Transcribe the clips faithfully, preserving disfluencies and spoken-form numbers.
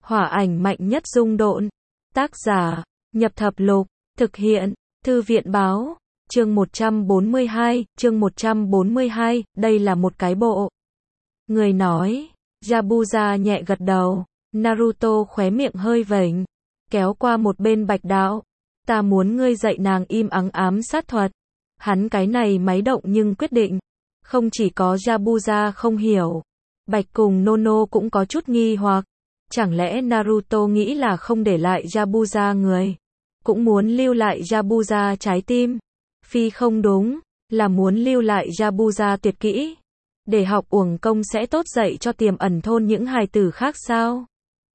Hỏa ảnh mạnh nhất dung độn. Tác giả, Nhập Thập Lục. Thực hiện, Thư viện báo. Chương một trăm bốn mươi hai, chương một trăm bốn mươi hai, đây là một cái bộ. Người nói, Yabuza nhẹ gật đầu, Naruto khóe miệng hơi vểnh, kéo qua một bên Bạch Đạo. Ta muốn ngươi dạy nàng im ắng ám sát thuật. Hắn cái này máy động nhưng quyết định. Không chỉ có Yabuza không hiểu, Bạch cùng Nono cũng có chút nghi hoặc. Chẳng lẽ Naruto nghĩ là không để lại Yabuza người, cũng muốn lưu lại Yabuza trái tim? Phi không đúng, là muốn lưu lại Yabuza tuyệt kỹ, để học uổng công sẽ tốt dạy cho tiềm ẩn thôn những hài tử khác sao?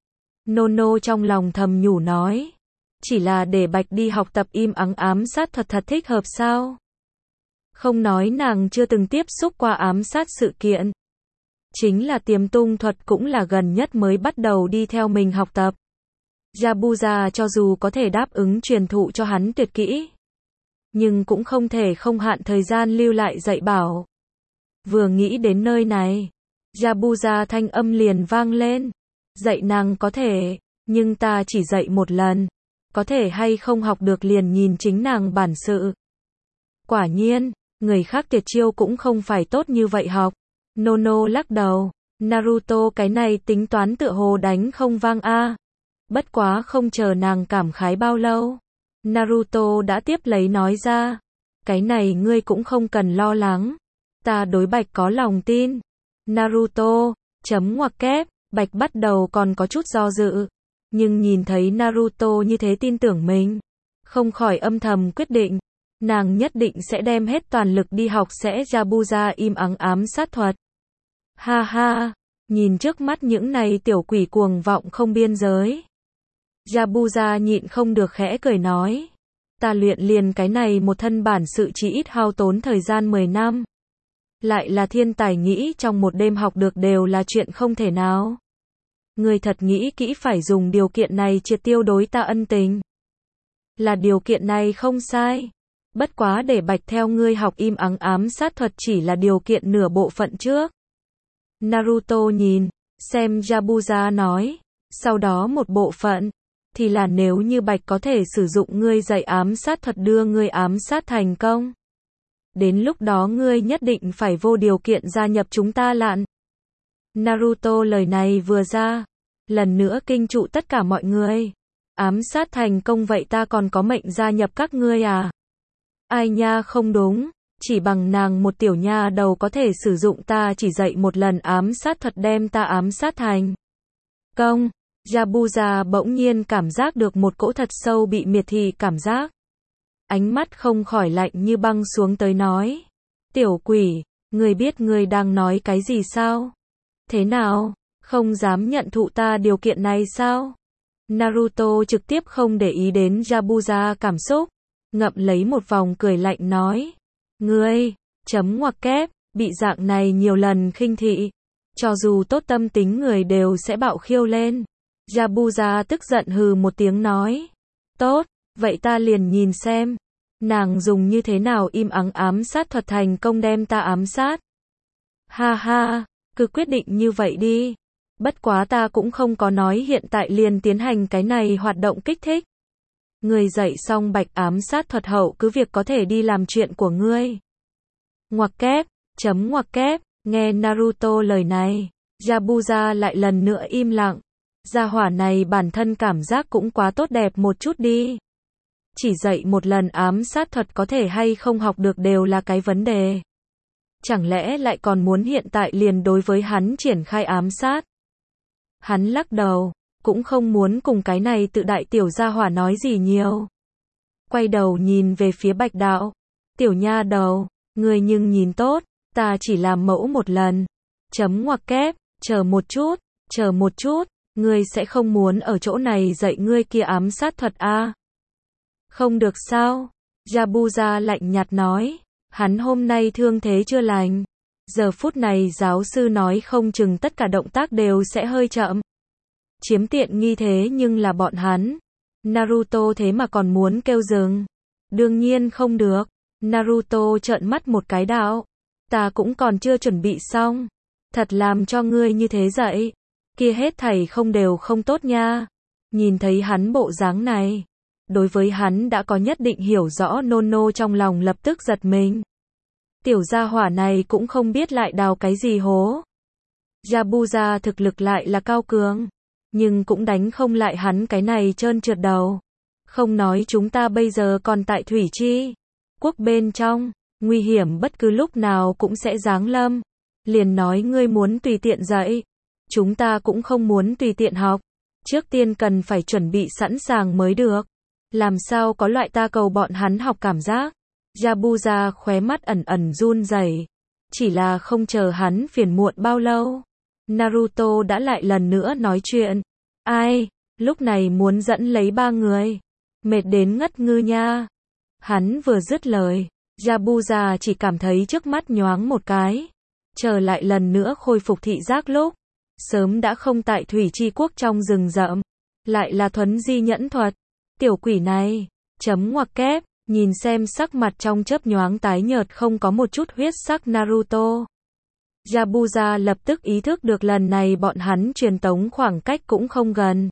Nono trong lòng thầm nhủ nói, chỉ là để Bạch đi học tập im ắng ám sát thuật thật thích hợp sao? Không nói nàng chưa từng tiếp xúc qua ám sát sự kiện. Chính là tiềm tung thuật cũng là gần nhất mới bắt đầu đi theo mình học tập. Yabuza cho dù có thể đáp ứng truyền thụ cho hắn tuyệt kỹ, nhưng cũng không thể không hạn thời gian lưu lại dạy bảo. Vừa nghĩ đến nơi này, Yabuza thanh âm liền vang lên. Dạy nàng có thể, nhưng ta chỉ dạy một lần. Có thể hay không học được liền nhìn chính nàng bản sự. Quả nhiên, người khác tuyệt chiêu cũng không phải tốt như vậy học. Nono lắc đầu, Naruto cái này tính toán tựa hồ đánh không vang a. Bất quá không chờ nàng cảm khái bao lâu, Naruto đã tiếp lấy nói ra, cái này ngươi cũng không cần lo lắng, ta đối Bạch có lòng tin. Naruto, chấm ngoặc kép, Bạch bắt đầu còn có chút do dự, nhưng nhìn thấy Naruto như thế tin tưởng mình, không khỏi âm thầm quyết định, nàng nhất định sẽ đem hết toàn lực đi học sẽ Yabuza im ắng ám sát thuật. Ha ha, nhìn trước mắt những này tiểu quỷ cuồng vọng không biên giới. Yabuza nhịn không được khẽ cười nói, ta luyện liền cái này một thân bản sự chỉ ít hao tốn thời gian mười năm. Lại là thiên tài nghĩ trong một đêm học được đều là chuyện không thể nào. Người thật nghĩ kỹ phải dùng điều kiện này triệt tiêu đối ta ân tình. Là điều kiện này không sai. Bất quá để Bạch theo ngươi học im ắng ám sát thuật chỉ là điều kiện nửa bộ phận trước. Naruto nhìn, xem Yabuza nói, sau đó một bộ phận, thì là nếu như Bạch có thể sử dụng ngươi dạy ám sát thuật đưa ngươi ám sát thành công. Đến lúc đó ngươi nhất định phải vô điều kiện gia nhập chúng ta lạn. Naruto lời này vừa ra, lần nữa kinh trụ tất cả mọi người. Ám sát thành công vậy ta còn có mệnh gia nhập các ngươi à? Ai nha không đúng, chỉ bằng nàng một tiểu nha đầu có thể sử dụng ta chỉ dạy một lần ám sát thuật đem ta ám sát thành công. Yabuza bỗng nhiên cảm giác được một cỗ thật sâu bị miệt thị cảm giác. Ánh mắt không khỏi lạnh như băng xuống tới nói, tiểu quỷ, ngươi biết ngươi đang nói cái gì sao? Thế nào, không dám nhận thụ ta điều kiện này sao? Naruto trực tiếp không để ý đến Yabuza cảm xúc, ngậm lấy một vòng cười lạnh nói, ngươi, chấm ngoặc kép, bị dạng này nhiều lần khinh thị, cho dù tốt tâm tính người đều sẽ bạo khiêu lên. Yabuza tức giận hừ một tiếng nói, tốt, vậy ta liền nhìn xem, nàng dùng như thế nào im ắng ám sát thuật thành công đem ta ám sát. Ha ha, cứ quyết định như vậy đi. Bất quá ta cũng không có nói hiện tại liền tiến hành cái này hoạt động kích thích. Ngươi dạy xong Bạch ám sát thuật hậu cứ việc có thể đi làm chuyện của ngươi. Ngoặc kép, chấm ngoặc kép, nghe Naruto lời này, Yabuza lại lần nữa im lặng. Gia hỏa này bản thân cảm giác cũng quá tốt đẹp một chút đi. Chỉ dạy một lần ám sát thuật có thể hay không học được đều là cái vấn đề. Chẳng lẽ lại còn muốn hiện tại liền đối với hắn triển khai ám sát? Hắn lắc đầu, cũng không muốn cùng cái này tự đại tiểu gia hỏa nói gì nhiều. Quay đầu nhìn về phía Bạch Đạo, tiểu nha đầu, ngươi nhưng nhìn tốt, ta chỉ làm mẫu một lần. Chấm ngoặc kép, chờ một chút, chờ một chút, ngươi sẽ không muốn ở chỗ này dạy ngươi kia ám sát thuật a? À? Không được sao? Yabuza lạnh nhạt nói, hắn hôm nay thương thế chưa lành. Giờ phút này giáo sư nói không chừng tất cả động tác đều sẽ hơi chậm. Chiếm tiện nghi thế nhưng là bọn hắn. Naruto thế mà còn muốn kêu dừng. Đương nhiên không được. Naruto trợn mắt một cái đạo. Ta cũng còn chưa chuẩn bị xong. Thật làm cho ngươi như thế dậy. Kia hết thảy không đều không tốt nha. Nhìn thấy hắn bộ dáng này, đối với hắn đã có nhất định hiểu rõ Nono trong lòng lập tức giật mình. Tiểu gia hỏa này cũng không biết lại đào cái gì hố. Yabuza thực lực lại là cao cường, nhưng cũng đánh không lại hắn cái này trơn trượt đầu. Không nói chúng ta bây giờ còn tại Thủy Chi quốc bên trong, nguy hiểm bất cứ lúc nào cũng sẽ giáng lâm. Liền nói ngươi muốn tùy tiện dạy, chúng ta cũng không muốn tùy tiện học. Trước tiên cần phải chuẩn bị sẵn sàng mới được. Làm sao có loại ta cầu bọn hắn học cảm giác. Yabuza khóe mắt ẩn ẩn run rẩy. Chỉ là không chờ hắn phiền muộn bao lâu, Naruto đã lại lần nữa nói chuyện. Ai, lúc này muốn dẫn lấy ba người. Mệt đến ngất ngư nha. Hắn vừa dứt lời, Yabuza chỉ cảm thấy trước mắt nhoáng một cái. Chờ lại lần nữa khôi phục thị giác lúc, sớm đã không tại Thủy Chi quốc trong rừng rậm. Lại là thuấn di nhẫn thuật. Tiểu quỷ này, chấm ngoặc kép, nhìn xem sắc mặt trong chớp nhoáng tái nhợt không có một chút huyết sắc Naruto. Yabuza lập tức ý thức được lần này bọn hắn truyền tống khoảng cách cũng không gần.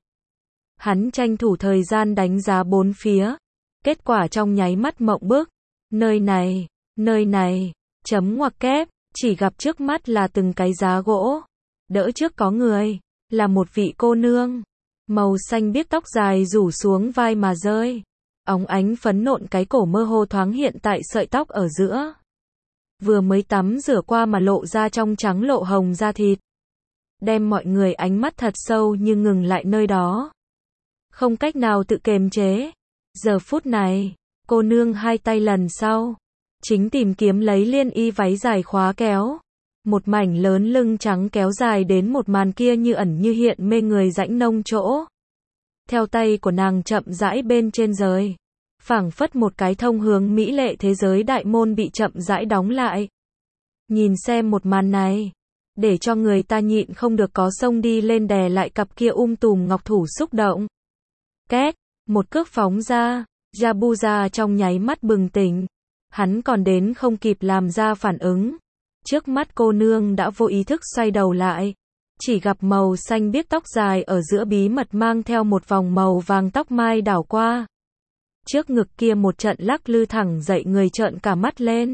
Hắn tranh thủ thời gian đánh giá bốn phía. Kết quả trong nháy mắt mộng bức. Nơi này, nơi này, chấm ngoặc kép, chỉ gặp trước mắt là từng cái giá gỗ. Đỡ trước có người, là một vị cô nương. Màu xanh biếc tóc dài rủ xuống vai mà rơi. Óng ánh phấn nộn cái cổ mơ hồ thoáng hiện tại sợi tóc ở giữa. Vừa mới tắm rửa qua mà lộ ra trong trắng lộ hồng da thịt. Đem mọi người ánh mắt thật sâu nhưng ngừng lại nơi đó. Không cách nào tự kiềm chế. Giờ phút này, cô nương hai tay lần sau, chính tìm kiếm lấy liên y váy dài khóa kéo. Một mảnh lớn lưng trắng kéo dài đến một màn kia như ẩn như hiện mê người rãnh nông chỗ. Theo tay của nàng chậm rãi bên trên rời. Phảng phất một cái thông hướng mỹ lệ thế giới đại môn bị chậm rãi đóng lại. Nhìn xem một màn này, để cho người ta nhịn không được có xông đi lên đè lại cặp kia um tùm ngọc thủ xúc động. Két, một cước phóng ra, Yabuza trong nháy mắt bừng tỉnh. Hắn còn đến không kịp làm ra phản ứng. Trước mắt cô nương đã vô ý thức xoay đầu lại. Chỉ gặp màu xanh biếc tóc dài ở giữa bí mật mang theo một vòng màu vàng tóc mai đảo qua. Trước ngực kia một trận lắc lư thẳng dậy người trợn cả mắt lên.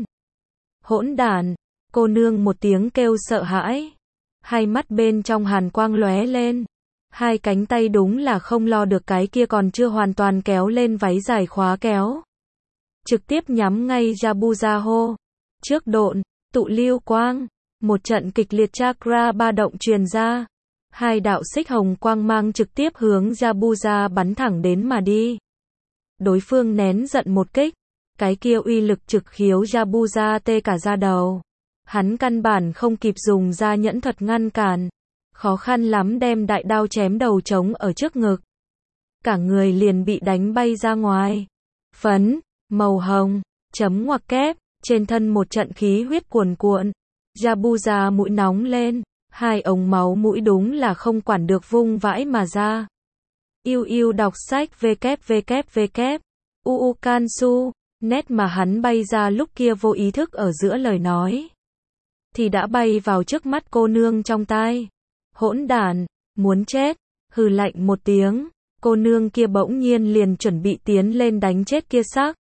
Hỗn đản, cô nương một tiếng kêu sợ hãi. Hai mắt bên trong hàn quang lóe lên. Hai cánh tay đúng là không lo được cái kia còn chưa hoàn toàn kéo lên váy dài khóa kéo. Trực tiếp nhắm ngay Yabuza hô. Trước độn, tụ lưu quang. Một trận kịch liệt chakra ba động truyền ra. Hai đạo xích hồng quang mang trực tiếp hướng Yabuza bắn thẳng đến mà đi. Đối phương nén giận một kích. Cái kia uy lực trực khiếu Yabuza tê cả da đầu. Hắn căn bản không kịp dùng ra nhẫn thuật ngăn cản. Khó khăn lắm đem đại đao chém đầu trống ở trước ngực. Cả người liền bị đánh bay ra ngoài. Phấn, màu hồng, chấm ngoặc kép, trên thân một trận khí huyết cuồn cuộn. Yabuza mũi nóng lên, hai ống máu mũi đúng là không quản được vung vãi mà ra. Yêu yêu đọc sách www. uu Kansu, nét mà hắn bay ra lúc kia vô ý thức ở giữa lời nói. Thì đã bay vào trước mắt cô nương trong tai. Hỗn đản, muốn chết, hừ lạnh một tiếng, cô nương kia bỗng nhiên liền chuẩn bị tiến lên đánh chết kia xác.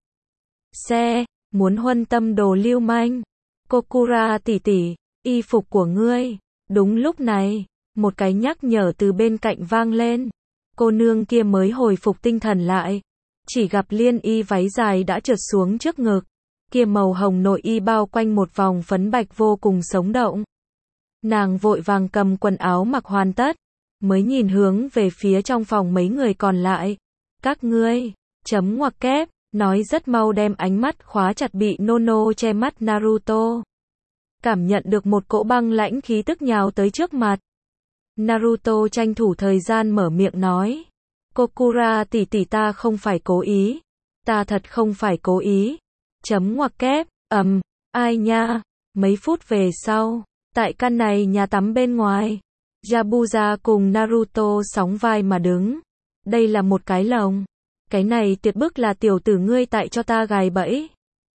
Xe, muốn huân tâm đồ lưu manh. Kokura tỷ tỷ, y phục của ngươi. Đúng lúc này, một cái nhắc nhở từ bên cạnh vang lên. Cô nương kia mới hồi phục tinh thần lại. Chỉ gặp liên y váy dài đã trượt xuống trước ngực. Kia màu hồng nội y bao quanh một vòng phấn bạch vô cùng sống động. Nàng vội vàng cầm quần áo mặc hoàn tất. Mới nhìn hướng về phía trong phòng mấy người còn lại. Các ngươi, chấm ngoặc kép, nói rất mau đem ánh mắt khóa chặt bị Nono che mắt Naruto. Cảm nhận được một cỗ băng lãnh khí tức nhào tới trước mặt. Naruto tranh thủ thời gian mở miệng nói. Kokura tỷ tỷ ta không phải cố ý. Ta thật không phải cố ý. Chấm ngoặc kép, ầm, um, ai nha. Mấy phút về sau, tại căn này nhà tắm bên ngoài, Yabuza cùng Naruto sóng vai mà đứng. Đây là một cái lồng. Cái này tuyệt bức là tiểu tử ngươi tại cho ta gài bẫy.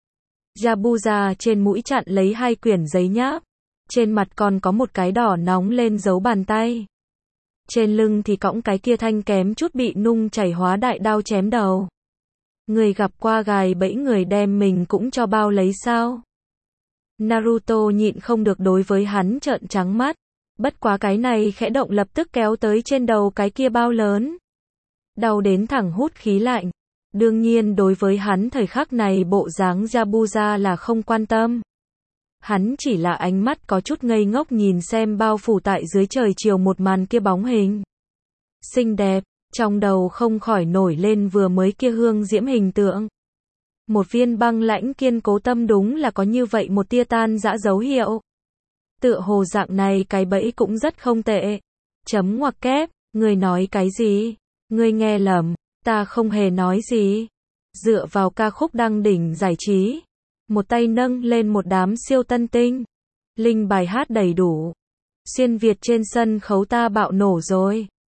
Yabuza trên mũi chặn lấy hai quyển giấy nháp. Trên mặt còn có một cái đỏ nóng lên dấu bàn tay. Trên lưng thì cõng cái kia thanh kém chút bị nung chảy hóa đại đao chém đầu. Người gặp qua gài bẫy người đem mình cũng cho bao lấy sao? Naruto nhịn không được đối với hắn trợn trắng mắt. Bất quá cái này khẽ động lập tức kéo tới trên đầu cái kia bao lớn. Đau đến thẳng hút khí lạnh. Đương nhiên đối với hắn thời khắc này bộ dáng Yabuza là không quan tâm. Hắn chỉ là ánh mắt có chút ngây ngốc nhìn xem bao phủ tại dưới trời chiều một màn kia bóng hình. Xinh đẹp, trong đầu không khỏi nổi lên vừa mới kia hương diễm hình tượng. Một viên băng lãnh kiên cố tâm đúng là có như vậy một tia tan dã dấu hiệu. Tựa hồ dạng này cái bẫy cũng rất không tệ. Chấm ngoặc kép, ngươi nói cái gì? Ngươi nghe lầm, ta không hề nói gì. Dựa vào ca khúc đăng đỉnh giải trí. Một tay nâng lên một đám siêu tân tinh. Linh bài hát đầy đủ. Xuyên Việt trên sân khấu ta bạo nổ rồi.